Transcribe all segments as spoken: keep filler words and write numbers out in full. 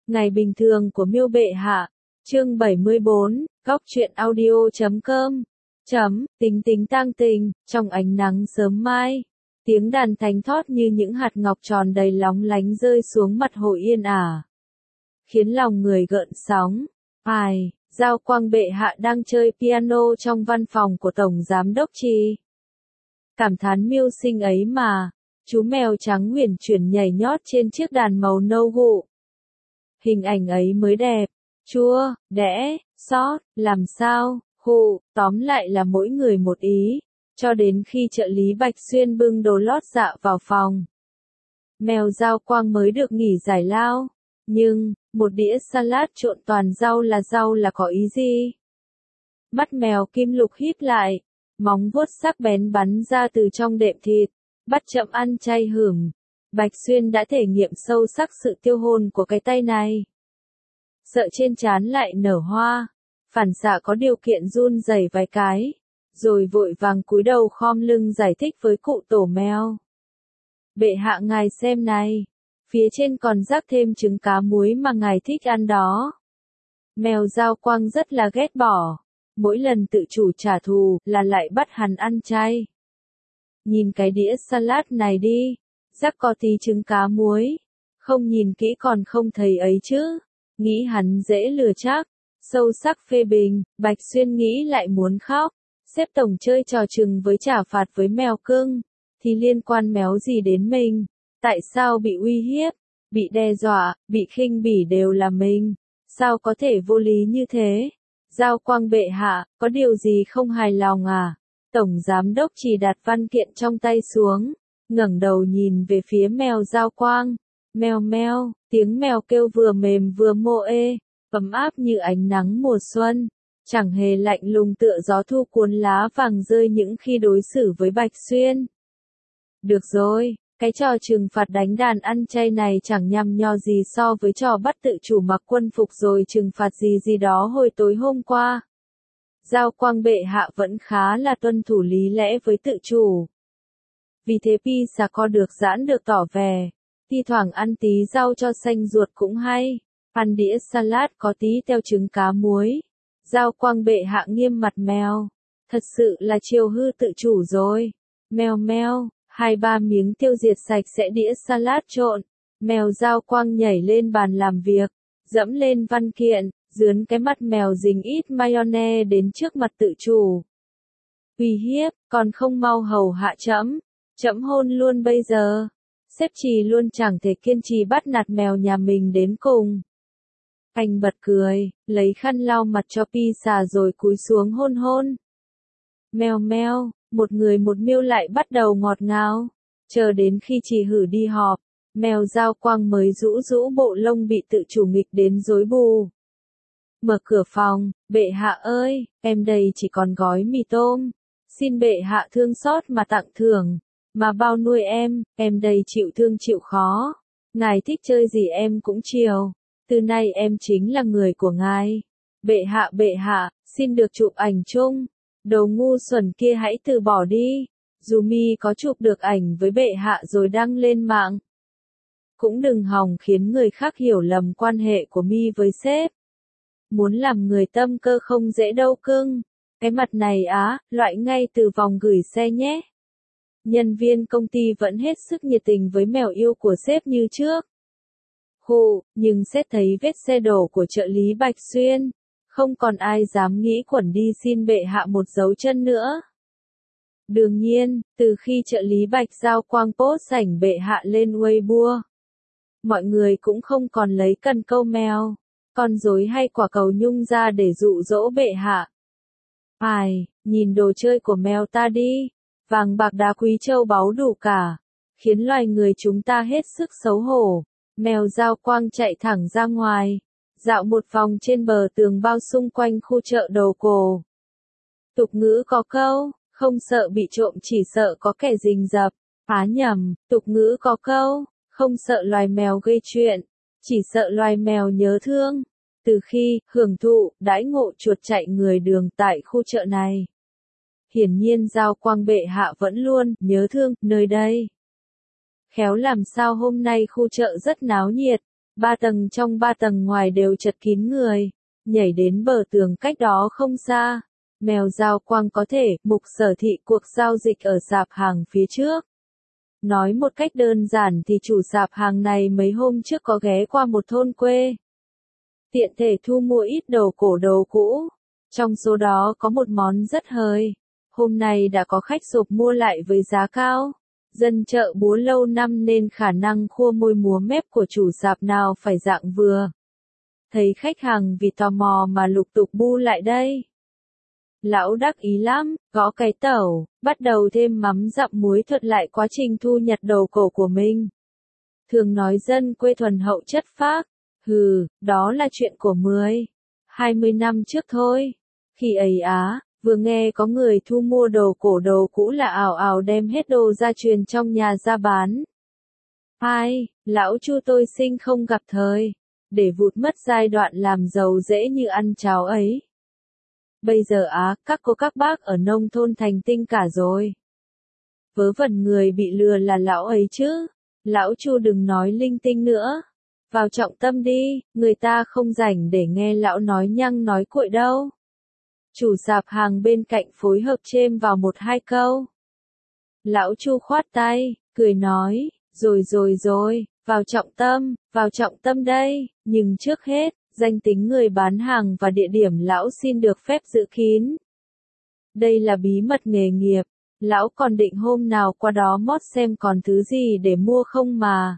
Ngày bình thường của Miêu bệ hạ. Chương bảy mươi bốn, góc truyện audio chấm com. Chấm, tính tính tang tình, trong ánh nắng sớm mai. Tiếng đàn thánh thót như những hạt ngọc tròn đầy lóng lánh rơi xuống mặt hồ yên ả. Khiến lòng người gợn sóng. Ai, Giao Quang bệ hạ đang chơi piano trong văn phòng của Tổng Giám đốc Trì. Cảm thán mưu sinh ấy mà, chú mèo trắng huyền chuyển nhảy nhót trên chiếc đàn màu nâu gụ. Hình ảnh ấy mới đẹp, chua, đẽ, xót, làm sao, hụ, tóm lại là mỗi người một ý, cho đến khi trợ lý Bạch Xuyên bưng đồ lót dạ vào phòng. Mèo Giao Quang mới được nghỉ giải lao, nhưng, một đĩa salad trộn toàn rau là rau là có ý gì? Mắt mèo kim lục híp lại, móng vuốt sắc bén bắn ra từ trong đệm thịt, bắt chậm ăn chay hửng. Bạch Xuyên đã thể nghiệm sâu sắc sự tiêu hồn của cái tay này. Sợ trên trán lại nở hoa, phản xạ có điều kiện run rẩy vài cái, rồi vội vàng cúi đầu khom lưng giải thích với cụ tổ mèo. Bệ hạ ngài xem này, phía trên còn rắc thêm trứng cá muối mà ngài thích ăn đó. Mèo Giao Quang rất là ghét bỏ, mỗi lần tự chủ trả thù là lại bắt hắn ăn chay. Nhìn cái đĩa salad này đi, rắc có tí trứng cá muối, không nhìn kỹ còn không thấy ấy chứ, nghĩ hắn dễ lừa chắc, sâu sắc phê bình, Bạch Xuyên nghĩ lại muốn khóc, xếp tổng chơi trò chừng với trả phạt với mèo cưng, thì liên quan méo gì đến mình, tại sao bị uy hiếp, bị đe dọa, bị khinh bỉ đều là mình, sao có thể vô lý như thế, Giao Quang bệ hạ, có điều gì không hài lòng à, Tổng Giám đốc chỉ đặt văn kiện trong tay xuống. Ngẩng đầu nhìn về phía mèo Giao Quang, mèo mèo, tiếng mèo kêu vừa mềm vừa mô ê, ấm áp như ánh nắng mùa xuân, chẳng hề lạnh lùng tựa gió thu cuốn lá vàng rơi những khi đối xử với Bạch Xuyên. Được rồi, cái trò trừng phạt đánh đàn ăn chay này chẳng nhằm nhò gì so với trò bắt tự chủ mặc quân phục rồi trừng phạt gì gì đó hồi tối hôm qua. Giao Quang bệ hạ vẫn khá là tuân thủ lý lẽ với tự chủ. Vì thế pizza co được giãn được tỏ vẻ, thi thoảng ăn tí rau cho xanh ruột cũng hay, ăn đĩa salad có tí teo trứng cá muối. Giao Quang bệ hạ nghiêm mặt mèo, thật sự là chiều hư tự chủ rồi. Mèo mèo, hai ba miếng tiêu diệt sạch sẽ đĩa salad trộn. Mèo Giao Quang nhảy lên bàn làm việc, dẫm lên văn kiện, dướn cái mặt mèo dính ít mayonnaise đến trước mặt tự chủ. Uy hiếp, còn không mau hầu hạ trẫm. Trẫm hôn luôn bây giờ. Sếp Trì luôn chẳng thể kiên trì bắt nạt mèo nhà mình đến cùng. Anh bật cười, lấy khăn lau mặt cho pizza rồi cúi xuống hôn hôn. Mèo mèo, một người một miêu lại bắt đầu ngọt ngào. Chờ đến khi Trì hử đi họp, mèo Giao Quang mới rũ rũ bộ lông bị tự chủ nghịch đến rối bù. Mở cửa phòng, bệ hạ ơi, em đây chỉ còn gói mì tôm. Xin bệ hạ thương xót mà tặng thưởng. Mà bao nuôi em, em đây chịu thương chịu khó. Ngài thích chơi gì em cũng chiều. Từ nay em chính là người của ngài. Bệ hạ bệ hạ, xin được chụp ảnh chung. Đồ ngu xuẩn kia hãy từ bỏ đi. Dù mi có chụp được ảnh với bệ hạ rồi đăng lên mạng, cũng đừng hòng khiến người khác hiểu lầm quan hệ của mi với sếp. Muốn làm người tâm cơ không dễ đâu cưng. Cái mặt này á, loại ngay từ vòng gửi xe nhé. Nhân viên công ty vẫn hết sức nhiệt tình với mèo yêu của sếp như trước. Hù, nhưng xét thấy vết xe đổ của trợ lý Bạch Xuyên, không còn ai dám nghĩ quẩn đi xin bệ hạ một dấu chân nữa. Đương nhiên, từ khi trợ lý Bạch Giao Quang post sảnh bệ hạ lên Weibo, mọi người cũng không còn lấy cần câu mèo, con rối hay quả cầu nhung ra để dụ dỗ bệ hạ. Ai, nhìn đồ chơi của mèo ta đi. Vàng bạc đá quý châu báu đủ cả, khiến loài người chúng ta hết sức xấu hổ. Mèo Giao Quang chạy thẳng ra ngoài, dạo một vòng trên bờ tường bao xung quanh khu chợ đầu cổ. Tục ngữ có câu, không sợ bị trộm chỉ sợ có kẻ rình rập. Á nhầm, tục ngữ có câu, không sợ loài mèo gây chuyện, chỉ sợ loài mèo nhớ thương. Từ khi hưởng thụ đãi ngộ chuột chạy người đường tại khu chợ này, hiển nhiên Giao Quang bệ hạ vẫn luôn nhớ thương nơi đây. Khéo làm sao hôm nay khu chợ rất náo nhiệt, Ba tầng trong ba tầng ngoài đều chật kín người, nhảy đến bờ tường cách đó không xa. Mèo Giao Quang có thể, Mục Sở Thị cuộc giao dịch ở sạp hàng phía trước. Nói một cách đơn giản thì chủ sạp hàng này mấy hôm trước có ghé qua một thôn quê. Tiện thể thu mua ít đồ cổ đồ cũ. Trong số đó có một món rất hời. Hôm nay đã có khách sộp mua lại với giá cao. Dân chợ búa lâu năm nên khả năng khua môi múa mép của chủ sạp nào phải dạng vừa. Thấy khách hàng vì tò mò mà lục tục bu lại đây. Lão đắc ý lắm, gõ cái tẩu, bắt đầu thêm mắm dặm muối thuật lại quá trình thu nhặt đồ cổ của mình. Thường nói dân quê thuần hậu chất phác, hừ, đó là chuyện của mười, hai mươi năm trước thôi. Khi ấy á, vừa nghe có người thu mua đồ cổ đồ cũ là ào ào đem hết đồ gia truyền trong nhà ra bán. Ai, lão Chu tôi sinh không gặp thời, để vụt mất giai đoạn làm giàu dễ như ăn cháo ấy. Bây giờ á, các cô các bác ở nông thôn thành tinh cả rồi. Vớ vẩn người bị lừa là lão ấy chứ. Lão Chu đừng nói linh tinh nữa. Vào trọng tâm đi, người ta không rảnh để nghe lão nói nhăng nói cuội đâu. Chủ sạp hàng bên cạnh phối hợp chêm vào một hai câu. Lão Chu khoát tay, cười nói, rồi rồi rồi, vào trọng tâm, vào trọng tâm đây, nhưng trước hết, danh tính người bán hàng và địa điểm lão xin được phép giữ kín. Đây là bí mật nghề nghiệp, lão còn định hôm nào qua đó mót xem còn thứ gì để mua không mà.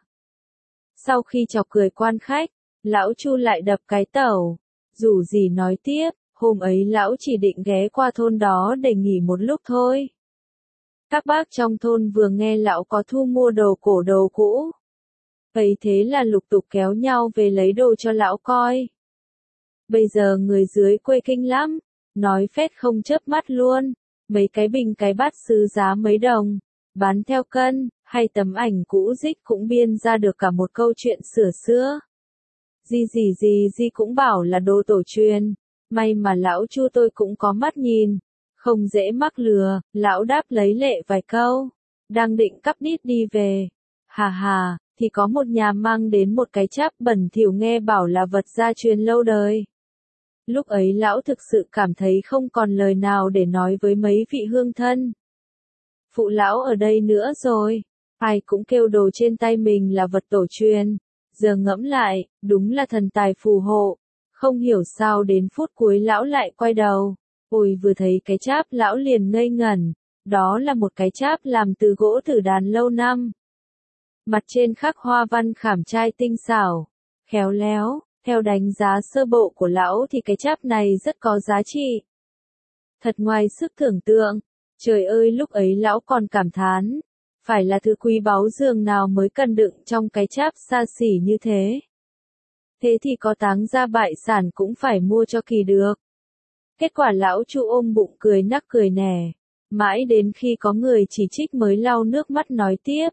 Sau khi chọc cười quan khách, lão Chu lại đập cái tẩu, dù gì nói tiếp, hôm ấy lão chỉ định ghé qua thôn đó để nghỉ một lúc thôi. Các bác trong thôn vừa nghe lão có thu mua đồ cổ đồ cũ. Vậy thế là lục tục kéo nhau về lấy đồ cho lão coi. Bây giờ người dưới quê kinh lắm, nói phét không chớp mắt luôn, mấy cái bình cái bát sứ giá mấy đồng, bán theo cân, hay tấm ảnh cũ dích cũng biên ra được cả một câu chuyện sửa xưa. Gì gì gì gì cũng bảo là đồ tổ truyền, may mà lão Chu tôi cũng có mắt nhìn, không dễ mắc lừa, lão đáp lấy lệ vài câu, đang định cắp đít đi về. Hà hà, thì có một nhà mang đến một cái cháp bẩn thỉu nghe bảo là vật gia truyền lâu đời. Lúc ấy lão thực sự cảm thấy không còn lời nào để nói với mấy vị hương thân. Phụ lão ở đây nữa rồi, ai cũng kêu đồ trên tay mình là vật tổ truyền, giờ ngẫm lại, đúng là thần tài phù hộ, không hiểu sao đến phút cuối lão lại quay đầu, ôi vừa thấy cái cháp lão liền ngây ngẩn, đó là một cái cháp làm từ gỗ tử đàn lâu năm. Mặt trên khắc hoa văn khảm trai tinh xảo, khéo léo, theo đánh giá sơ bộ của lão thì cái cháp này rất có giá trị. Thật ngoài sức tưởng tượng, trời ơi lúc ấy lão còn cảm thán, phải là thứ quý báu dường nào mới cần đựng trong cái cháp xa xỉ như thế. Thế thì có táng ra bại sản cũng phải mua cho kỳ được. Kết quả lão Chu ôm bụng cười nắc cười nẻ, mãi đến khi có người chỉ trích mới lau nước mắt nói tiếp.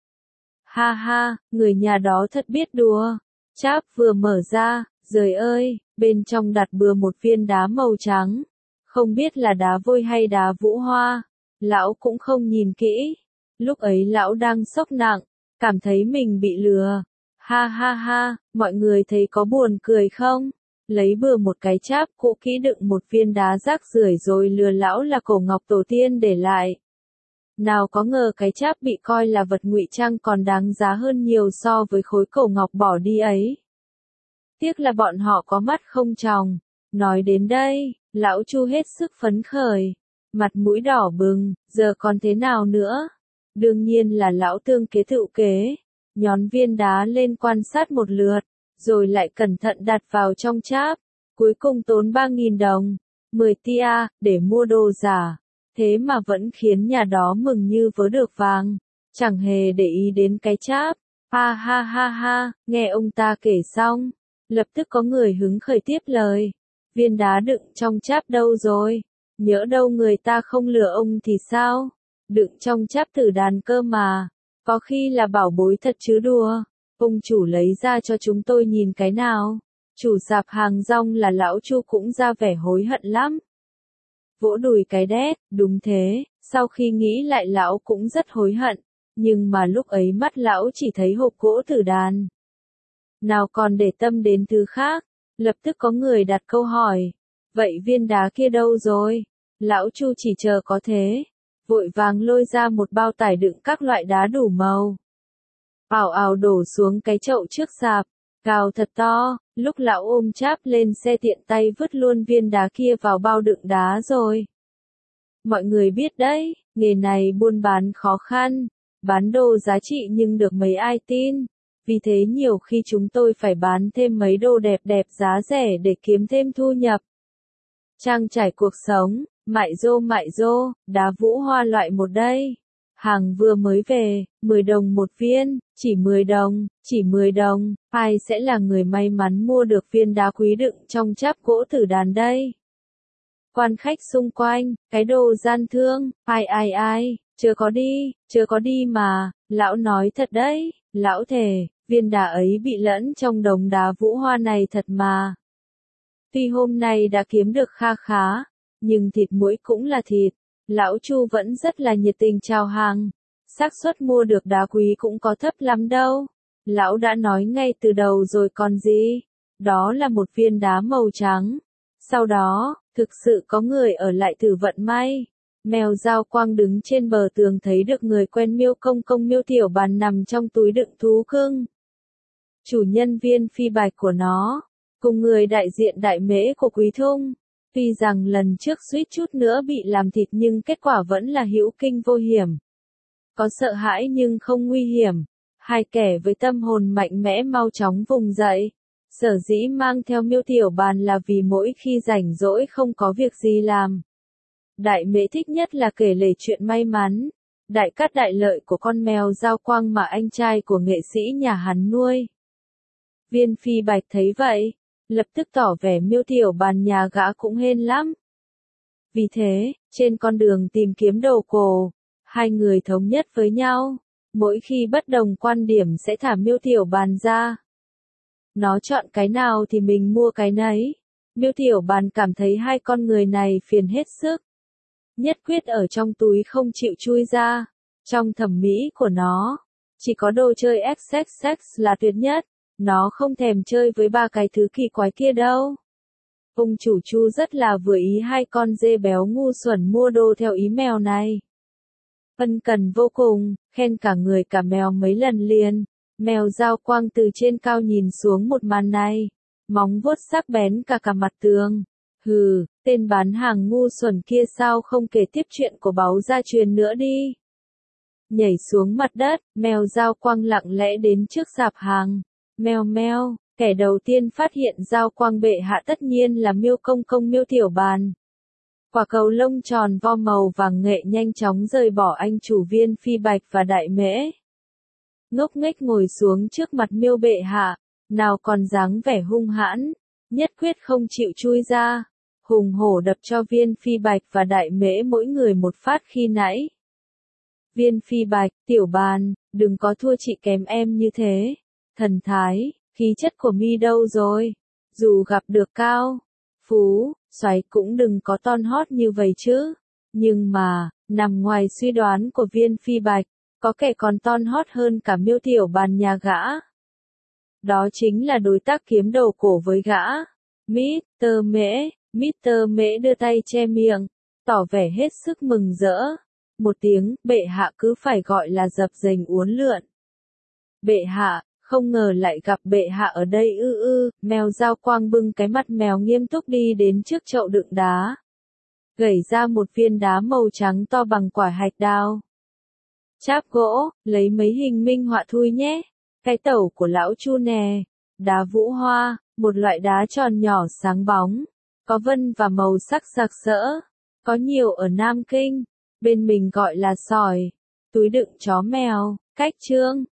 Ha ha, người nhà đó thật biết đùa. Cháp vừa mở ra, giời ơi, bên trong đặt bừa một viên đá màu trắng. Không biết là đá vôi hay đá vũ hoa. Lão cũng không nhìn kỹ. Lúc ấy lão đang sốc nặng, cảm thấy mình bị lừa. Ha ha ha, mọi người thấy có buồn cười không? Lấy bừa một cái cháp cũ kỹ đựng một viên đá rác rưởi rồi lừa lão là cổ ngọc tổ tiên để lại. Nào có ngờ cái cháp bị coi là vật ngụy trang còn đáng giá hơn nhiều so với khối cổ ngọc bỏ đi ấy. Tiếc là bọn họ có mắt không tròng. Nói đến đây, lão Chu hết sức phấn khởi, mặt mũi đỏ bừng, giờ còn thế nào nữa? Đương nhiên là lão tương kế tựu kế, nhón viên đá lên quan sát một lượt, rồi lại cẩn thận đặt vào trong cháp, cuối cùng tốn ba nghìn đồng, mười tia, để mua đồ giả. Thế mà vẫn khiến nhà đó mừng như vớ được vàng, chẳng hề để ý đến cái cháp. Ha ha ha ha, nghe ông ta kể xong, lập tức có người hứng khởi tiếp lời. Viên đá đựng trong cháp đâu rồi? Nhỡ đâu người ta không lừa ông thì sao? Đựng trong cháp tử đàn cơ mà, có khi là bảo bối thật chứ đùa. Ông chủ lấy ra cho chúng tôi nhìn cái nào. Chủ sạp hàng rong là lão Chu cũng ra vẻ hối hận lắm. Vỗ đùi cái đét, đúng thế, sau khi nghĩ lại lão cũng rất hối hận, nhưng mà lúc ấy mắt lão chỉ thấy hộp gỗ tử đàn. nào còn để tâm đến thứ khác. Lập tức có người đặt câu hỏi, vậy viên đá kia đâu rồi? Lão Chu chỉ chờ có thế, vội vàng lôi ra một bao tải đựng các loại đá đủ màu. Ào ào đổ xuống cái chậu trước sạp, cào thật to, lúc lão ôm cháp lên xe tiện tay vứt luôn viên đá kia vào bao đựng đá rồi. Mọi người biết đấy, nghề này buôn bán khó khăn, bán đồ giá trị nhưng được mấy ai tin. Vì thế nhiều khi chúng tôi phải bán thêm mấy đồ đẹp đẹp giá rẻ để kiếm thêm thu nhập. Trang trải cuộc sống, mại rô mại rô, đá Vũ Hoa loại một đây. Hàng vừa mới về, mười đồng một viên, chỉ mười đồng, chỉ mười đồng, ai sẽ là người may mắn mua được viên đá quý đựng trong cháp gỗ tử đàn đây? Quan khách xung quanh, cái đồ gian thương, ai ai ai, chưa có đi, chưa có đi mà, lão nói thật đấy, lão thề, viên đá ấy bị lẫn trong đống đá Vũ Hoa này thật mà. Tuy hôm nay đã kiếm được kha khá, nhưng thịt muỗi cũng là thịt. Lão Chu vẫn rất là nhiệt tình chào hàng. Xác suất mua được đá quý cũng có thấp lắm đâu. Lão đã nói ngay từ đầu rồi còn gì. Đó là một viên đá màu trắng. Sau đó, thực sự có người ở lại thử vận may. Mèo Giao Quang đứng trên bờ tường thấy được người quen Miêu Công Công Miêu Tiểu Bàn nằm trong túi đựng thú cưng. Chủ nhân Viên Phi Bạch của nó, cùng người đại diện Đại Mễ của Quý Thung. Tuy rằng lần trước suýt chút nữa bị làm thịt nhưng kết quả vẫn là hữu kinh vô hiểm. Có sợ hãi nhưng không nguy hiểm. Hai kẻ với tâm hồn mạnh mẽ mau chóng vùng dậy. Sở dĩ mang theo Miêu Tiểu Bàn là vì mỗi khi rảnh rỗi không có việc gì làm. Đại Mễ thích nhất là kể lể chuyện may mắn, đại cát đại lợi của con mèo Giao Quang mà anh trai của nghệ sĩ nhà hắn nuôi. Viên Phi Bạch thấy vậy, lập tức tỏ vẻ Miêu Tiểu Bàn nhà gã cũng hên lắm. Vì thế, trên con đường tìm kiếm đồ cổ, hai người thống nhất với nhau, mỗi khi bất đồng quan điểm sẽ thả Miêu Tiểu Bàn ra. Nó chọn cái nào thì mình mua cái nấy. Miêu Tiểu Bàn cảm thấy hai con người này phiền hết sức. Nhất quyết ở trong túi không chịu chui ra. Trong thẩm mỹ của nó, chỉ có đồ chơi ích ích ích là tuyệt nhất. Nó không thèm chơi với ba cái thứ kỳ quái kia đâu. Ông chủ Chu rất là vừa ý hai con dê béo ngu xuẩn mua đồ theo ý mèo này. Ân cần vô cùng, khen cả người cả mèo mấy lần liền. Mèo Giao Quang từ trên cao nhìn xuống một màn này. Móng vuốt sắc bén cả cả mặt tường. Hừ, tên bán hàng ngu xuẩn kia sao không kể tiếp chuyện của báu gia truyền nữa đi. Nhảy xuống mặt đất, mèo Giao Quang lặng lẽ đến trước sạp hàng. Mèo meo, kẻ đầu tiên phát hiện Giao Quang bệ hạ tất nhiên là Miêu Công Công Miêu Tiểu Bàn. Quả cầu lông tròn vo màu vàng nghệ nhanh chóng rời bỏ anh chủ Viên Phi Bạch và Đại Mễ. Ngốc nghếch ngồi xuống trước mặt Miêu bệ hạ, nào còn dáng vẻ hung hãn, nhất quyết không chịu chui ra, hùng hổ đập cho Viên Phi Bạch và Đại Mễ mỗi người một phát khi nãy. Viên Phi Bạch, Tiểu Bàn, đừng có thua chị kém em như thế. Thần thái, khí chất của mi đâu rồi? Dù gặp được Cao, Phú, Xoáy cũng đừng có ton hót như vậy chứ. Nhưng mà, nằm ngoài suy đoán của Viên Phi Bạch, có kẻ còn ton hót hơn cả Miêu Tiểu Bàn nhà gã. Đó chính là đối tác kiếm đầu cổ với gã. mít tơ Mễ, mít tơ Mễ đưa tay che miệng, tỏ vẻ hết sức mừng rỡ. Một tiếng, bệ hạ cứ phải gọi là dập dềnh uốn lượn. Bệ hạ, không ngờ lại gặp bệ hạ ở đây ư ư, mèo Giao Quang bưng cái mặt mèo nghiêm túc đi đến trước chậu đựng đá. Gẩy ra một viên đá màu trắng to bằng quả hạch đào. Cháp gỗ, lấy mấy hình minh họa thui nhé. Cái tẩu của lão Chu nè. Đá Vũ Hoa, một loại đá tròn nhỏ sáng bóng. Có vân và màu sắc sặc sỡ. Có nhiều ở Nam Kinh. Bên mình gọi là sỏi. Túi đựng chó mèo, cách trương.